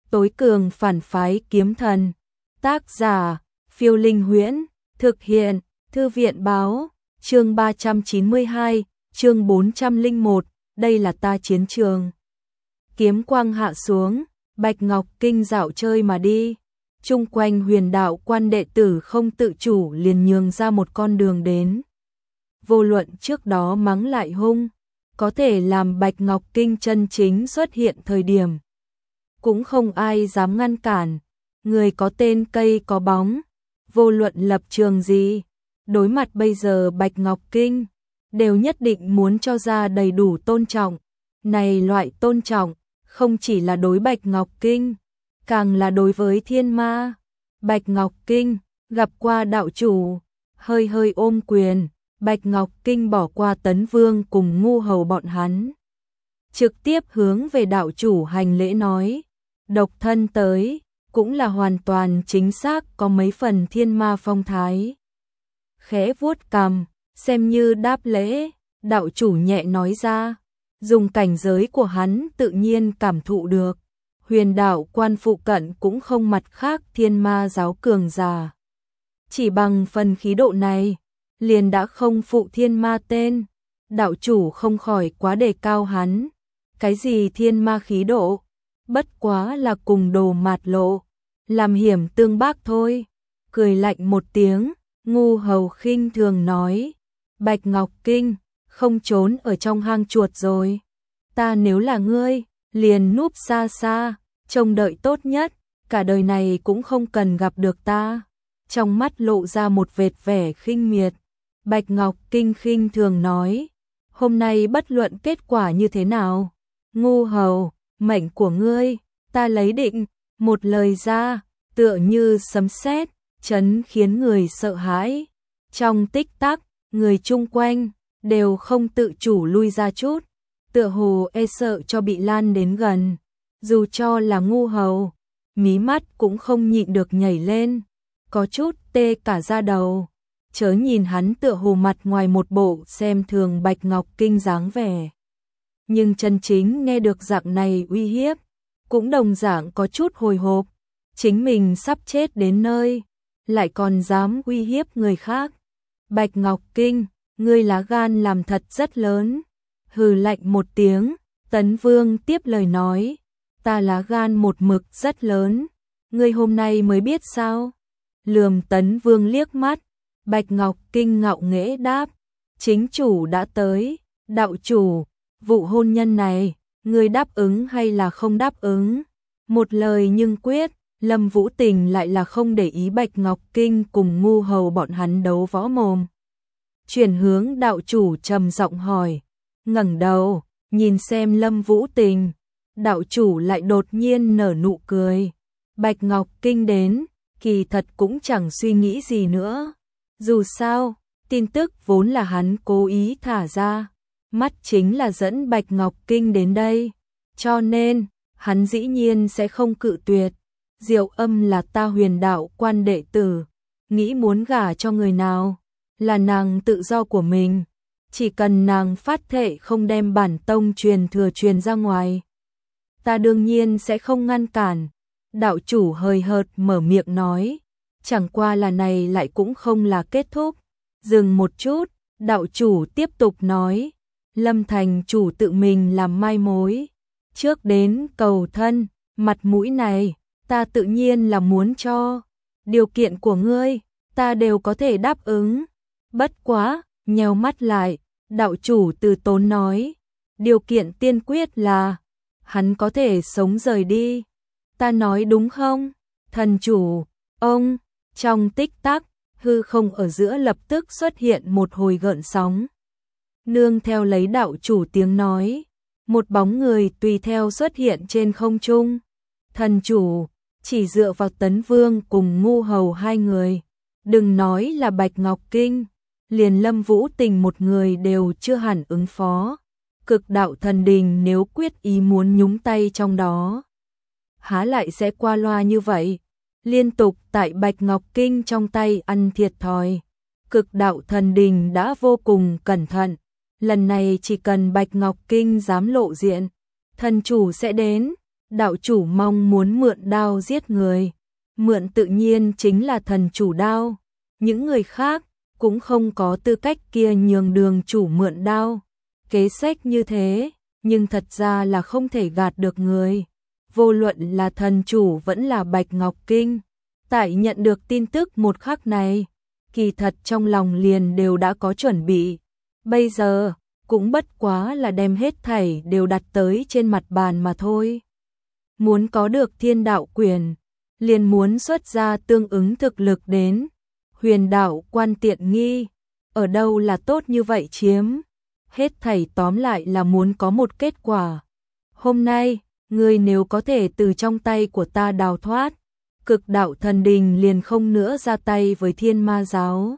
tối cường phản phái kiếm thần. Tác giả, Phiêu Linh Huyễn, thực hiện, Thư viện báo, chương 392, chương 401, đây là ta chiến trường. Kiếm quang hạ xuống, Bạch Ngọc Kinh dạo chơi mà đi. Chung quanh Huyền Đạo Quan đệ tử không tự chủ liền nhường ra một con đường đến. Vô luận trước đó mắng lại hung, có thể làm Bạch Ngọc Kinh chân chính xuất hiện thời điểm. Cũng không ai dám ngăn cản, người có tên cây có bóng, vô luận lập trường gì, đối mặt bây giờ Bạch Ngọc Kinh, đều nhất định muốn cho ra đầy đủ tôn trọng. Này loại tôn trọng, không chỉ là đối Bạch Ngọc Kinh, càng là đối với thiên ma. Bạch Ngọc Kinh, gặp qua đạo chủ, hơi hơi ôm quyền, Bạch Ngọc Kinh bỏ qua Tấn Vương cùng Ngu Hầu bọn hắn. Trực tiếp hướng về đạo chủ hành lễ nói, độc thân tới, cũng là hoàn toàn chính xác có mấy phần thiên ma phong thái. Khẽ vuốt cằm, xem như đáp lễ, đạo chủ nhẹ nói ra, dùng cảnh giới của hắn tự nhiên cảm thụ được. Huyền Đạo Quan phụ cận cũng không mặt khác thiên ma giáo cường giả. Chỉ bằng phần khí độ này, liền đã không phụ thiên ma tên, đạo chủ không khỏi quá đề cao hắn. Cái gì thiên ma khí độ, bất quá là cùng đồ mạt lộ, làm hiểm tương bác thôi. Cười lạnh một tiếng, Ngu Hầu khinh thường nói, Bạch Ngọc Kinh, không trốn ở trong hang chuột rồi. Ta nếu là ngươi, liền núp xa xa, trông đợi tốt nhất, cả đời này cũng không cần gặp được ta. Trong mắt lộ ra một vệt vẻ khinh miệt, Bạch Ngọc Kinh khinh thường nói, hôm nay bất luận kết quả như thế nào, Ngu Hầu, mệnh của ngươi, ta lấy định. Một lời ra, tựa như sấm sét, chấn khiến người sợ hãi. Trong tích tắc, người chung quanh đều không tự chủ lui ra chút, tựa hồ e sợ cho bị lan đến gần. Dù cho là Ngu Hầu, mí mắt cũng không nhịn được nhảy lên, có chút tê cả da đầu. Chớ nhìn hắn tựa hồ mặt ngoài một bộ xem thường Bạch Ngọc Kinh dáng vẻ, nhưng chân chính nghe được dạng này uy hiếp, cũng đồng dạng có chút hồi hộp. Chính mình sắp chết đến nơi, lại còn dám uy hiếp người khác. Bạch Ngọc Kinh, ngươi lá gan làm thật rất lớn. Hừ lạnh một tiếng, Tấn Vương tiếp lời nói, ta lá gan một mực rất lớn, ngươi hôm nay mới biết sao? Lườm Tấn Vương liếc mắt, Bạch Ngọc Kinh ngạo nghễ đáp, chính chủ đã tới, đạo chủ, vụ hôn nhân này, ngươi đáp ứng hay là không đáp ứng? Một lời nhưng quyết, Lâm Vũ Tình lại là không để ý Bạch Ngọc Kinh cùng Ngu Hầu bọn hắn đấu võ mồm. Chuyển hướng đạo chủ trầm giọng hỏi, ngẩng đầu, nhìn xem Lâm Vũ Tình, đạo chủ lại đột nhiên nở nụ cười. Bạch Ngọc Kinh đến, kỳ thật cũng chẳng suy nghĩ gì nữa. Dù sao, tin tức vốn là hắn cố ý thả ra, mắt chính là dẫn Bạch Ngọc Kinh đến đây, cho nên hắn dĩ nhiên sẽ không cự tuyệt. Diệu Âm là ta Huyền Đạo Quan đệ tử, nghĩ muốn gả cho người nào, là nàng tự do của mình, chỉ cần nàng phát thệ không đem bản tông truyền thừa truyền ra ngoài, ta đương nhiên sẽ không ngăn cản. Đạo chủ hơi hợt mở miệng nói, chẳng qua là này lại cũng không là kết thúc. Dừng một chút, đạo chủ tiếp tục nói, Lâm thành chủ tự mình làm mai mối, trước đến cầu thân, mặt mũi này, ta tự nhiên là muốn cho. Điều kiện của ngươi, ta đều có thể đáp ứng. Bất quá, nheo mắt lại, đạo chủ từ tốn nói, điều kiện tiên quyết là, hắn có thể sống rời đi. Ta nói đúng không? Thần chủ, ông, trong tích tắc, hư không ở giữa lập tức xuất hiện một hồi gợn sóng. Nương theo lấy đạo chủ tiếng nói, một bóng người tùy theo xuất hiện trên không trung. Thần chủ, chỉ dựa vào Tấn Vương cùng Ngu Hầu hai người, đừng nói là Bạch Ngọc Kinh, liền Lâm Vũ Tình một người đều chưa hẳn ứng phó. Cực đạo thần đình nếu quyết ý muốn nhúng tay trong đó, há lại sẽ qua loa như vậy, liên tục tại Bạch Ngọc Kinh trong tay ăn thiệt thòi. Cực đạo thần đình đã vô cùng cẩn thận, lần này chỉ cần Bạch Ngọc Kinh dám lộ diện, thần chủ sẽ đến. Đạo chủ mong muốn mượn đao giết người, mượn tự nhiên chính là thần chủ đao, những người khác cũng không có tư cách kia nhường đường chủ mượn đao. Kế sách như thế, nhưng thật ra là không thể gạt được người. Vô luận là thần chủ vẫn là Bạch Ngọc Kinh, tại nhận được tin tức một khắc này, kỳ thật trong lòng liền đều đã có chuẩn bị. Bây giờ, cũng bất quá là đem hết thảy đều đặt tới trên mặt bàn mà thôi. Muốn có được thiên đạo quyền, liền muốn xuất ra tương ứng thực lực đến. Huyền đạo quan tiện nghi, ở đâu là tốt như vậy chiếm. Hết thảy tóm lại là muốn có một kết quả. Hôm nay, ngươi nếu có thể từ trong tay của ta đào thoát, Cực đạo thần đình liền không nữa ra tay với thiên ma giáo.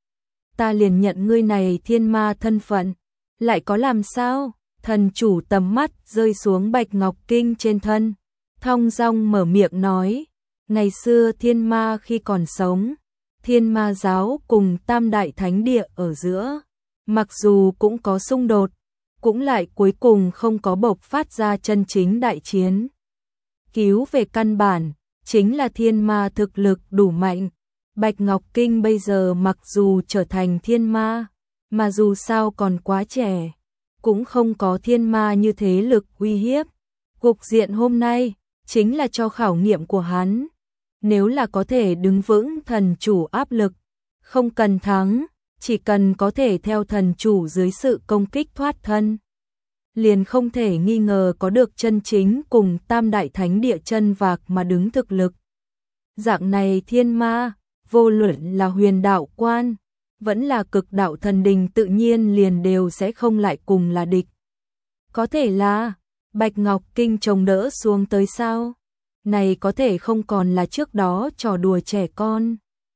Ta liền nhận ngươi này thiên ma thân phận, lại có làm sao? Thần chủ tầm mắt rơi xuống Bạch Ngọc Kinh trên thân, thong dong mở miệng nói, ngày xưa thiên ma khi còn sống, thiên ma giáo cùng tam đại thánh địa ở giữa, mặc dù cũng có xung đột, cũng lại cuối cùng không có bộc phát ra chân chính đại chiến. Cứu về căn bản, chính là thiên ma thực lực đủ mạnh. Bạch Ngọc Kinh bây giờ mặc dù trở thành thiên ma, mà dù sao còn quá trẻ, cũng không có thiên ma như thế lực uy hiếp. Cục diện hôm nay, chính là cho khảo nghiệm của hắn. Nếu là có thể đứng vững thần chủ áp lực, không cần thắng, chỉ cần có thể theo thần chủ dưới sự công kích thoát thân, liền không thể nghi ngờ có được chân chính cùng tam đại thánh địa chân vạc mà đứng thực lực. Dạng này thiên ma, vô luận là huyền đạo quan, vẫn là cực đạo thần đình tự nhiên liền đều sẽ không lại cùng là địch. Có thể là, Bạch Ngọc Kinh chống đỡ xuống tới sao? Này có thể không còn là trước đó trò đùa trẻ con,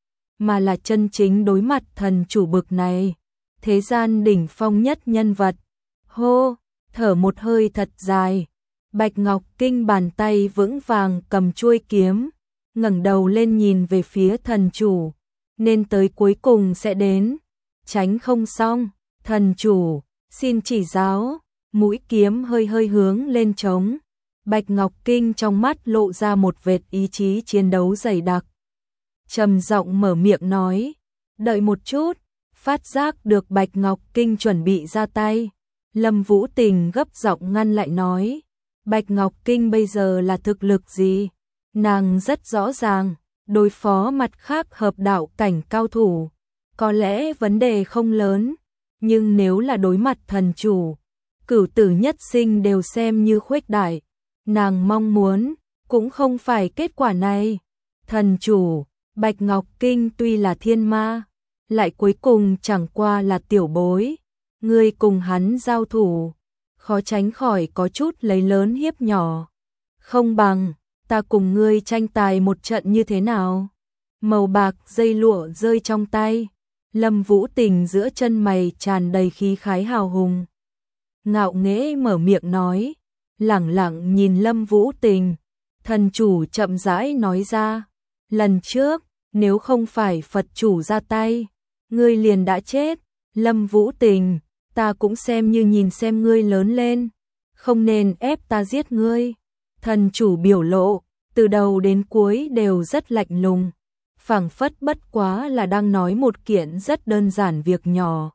mà là chân chính đối mặt thần chủ bực này, thế gian đỉnh phong nhất nhân vật. Hô, thở một hơi thật dài, Bạch Ngọc Kinh bàn tay vững vàng cầm chuôi kiếm, ngẩng đầu lên nhìn về phía thần chủ, nên tới cuối cùng sẽ đến, tránh không xong, thần chủ, xin chỉ giáo, mũi kiếm hơi hơi hướng lên trống. Bạch Ngọc Kinh trong mắt lộ ra một vệt ý chí chiến đấu dày đặc. Trầm giọng mở miệng nói, đợi một chút, phát giác được Bạch Ngọc Kinh chuẩn bị ra tay. Lâm Vũ Tình gấp giọng ngăn lại nói, Bạch Ngọc Kinh bây giờ là thực lực gì? Nàng rất rõ ràng, đối phó mặt khác hợp đạo cảnh cao thủ, có lẽ vấn đề không lớn, nhưng nếu là đối mặt thần chủ, cửu tử nhất sinh đều xem như khuếch đại. Nàng mong muốn, cũng không phải kết quả này. Thần chủ, Bạch Ngọc Kinh tuy là thiên ma, lại cuối cùng chẳng qua là tiểu bối. Ngươi cùng hắn giao thủ, khó tránh khỏi có chút lấy lớn hiếp nhỏ. Không bằng, ta cùng ngươi tranh tài một trận như thế nào? Màu bạc dây lụa rơi trong tay, Lâm Vũ Tình giữa chân mày tràn đầy khí khái hào hùng. Ngạo nghễ mở miệng nói, lẳng lặng nhìn Lâm Vũ Tình, thần chủ chậm rãi nói ra, lần trước, nếu không phải Phật chủ ra tay, ngươi liền đã chết. Lâm Vũ Tình, ta cũng xem như nhìn xem ngươi lớn lên, không nên ép ta giết ngươi. Thần chủ biểu lộ, từ đầu đến cuối đều rất lạnh lùng, phảng phất bất quá là đang nói một kiện rất đơn giản việc nhỏ.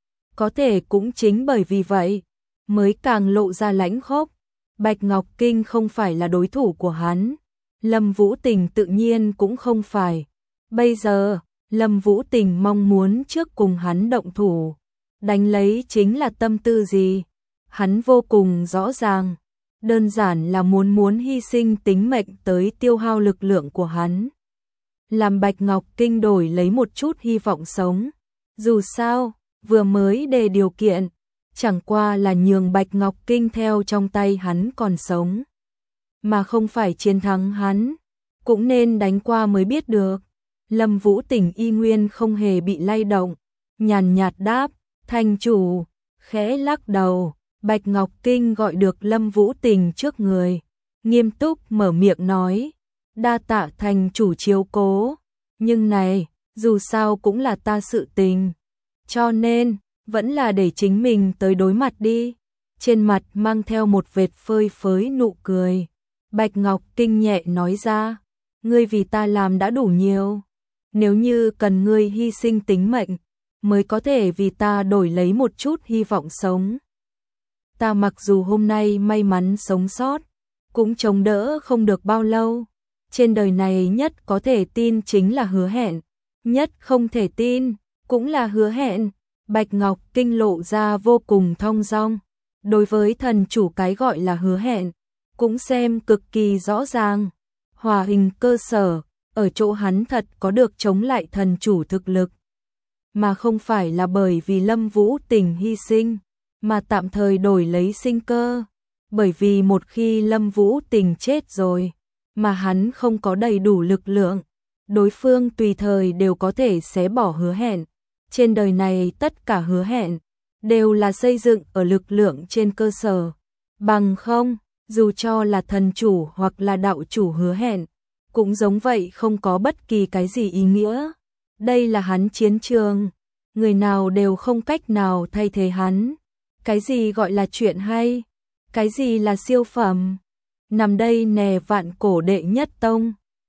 Có thể cũng chính bởi vì vậy, mới càng lộ ra lãnh khốc. Bạch Ngọc Kinh không phải là đối thủ của hắn, Lâm Vũ Tình tự nhiên cũng không phải. Bây giờ, Lâm Vũ Tình mong muốn trước cùng hắn động thủ, đánh lấy chính là tâm tư gì? Hắn vô cùng rõ ràng, đơn giản là muốn hy sinh tính mệnh tới tiêu hao lực lượng của hắn. Làm Bạch Ngọc Kinh đổi lấy một chút hy vọng sống. Dù sao, vừa mới đề điều kiện, chẳng qua là nhường Bạch Ngọc Kinh theo trong tay hắn còn sống, mà không phải chiến thắng hắn, cũng nên đánh qua mới biết được. Lâm Vũ Tình y nguyên không hề bị lay động, nhàn nhạt đáp, thành chủ, khẽ lắc đầu. Bạch Ngọc Kinh gọi được Lâm Vũ Tình trước người, nghiêm túc mở miệng nói, đa tạ thành chủ chiếu cố, nhưng này, dù sao cũng là ta sự tình, cho nên, vẫn là để chính mình tới đối mặt đi. Trên mặt mang theo một vệt phơi phới nụ cười, Bạch Ngọc Kinh nhẹ nói ra, ngươi vì ta làm đã đủ nhiều. Nếu như cần ngươi hy sinh tính mệnh, mới có thể vì ta đổi lấy một chút hy vọng sống. Ta mặc dù hôm nay may mắn sống sót, cũng chống đỡ không được bao lâu. Trên đời này nhất có thể tin chính là hứa hẹn, nhất không thể tin cũng là hứa hẹn. Bạch Ngọc Kinh lộ ra vô cùng thong dong. Đối với thần chủ cái gọi là hứa hẹn, cũng xem cực kỳ rõ ràng. Hòa hình cơ sở, ở chỗ hắn thật có được chống lại thần chủ thực lực. Mà không phải là bởi vì Lâm Vũ Tình hy sinh, mà tạm thời đổi lấy sinh cơ. Bởi vì một khi Lâm Vũ Tình chết rồi, mà hắn không có đầy đủ lực lượng, đối phương tùy thời đều có thể xé bỏ hứa hẹn. Trên đời này tất cả hứa hẹn đều là xây dựng ở lực lượng trên cơ sở. Bằng không, dù cho là thần chủ hoặc là đạo chủ hứa hẹn, cũng giống vậy không có bất kỳ cái gì ý nghĩa. Đây là hắn chiến trường, người nào đều không cách nào thay thế hắn. Cái gì gọi là chuyện hay? Cái gì là siêu phẩm? Nằm đây nè Vạn Cổ đệ nhất tông.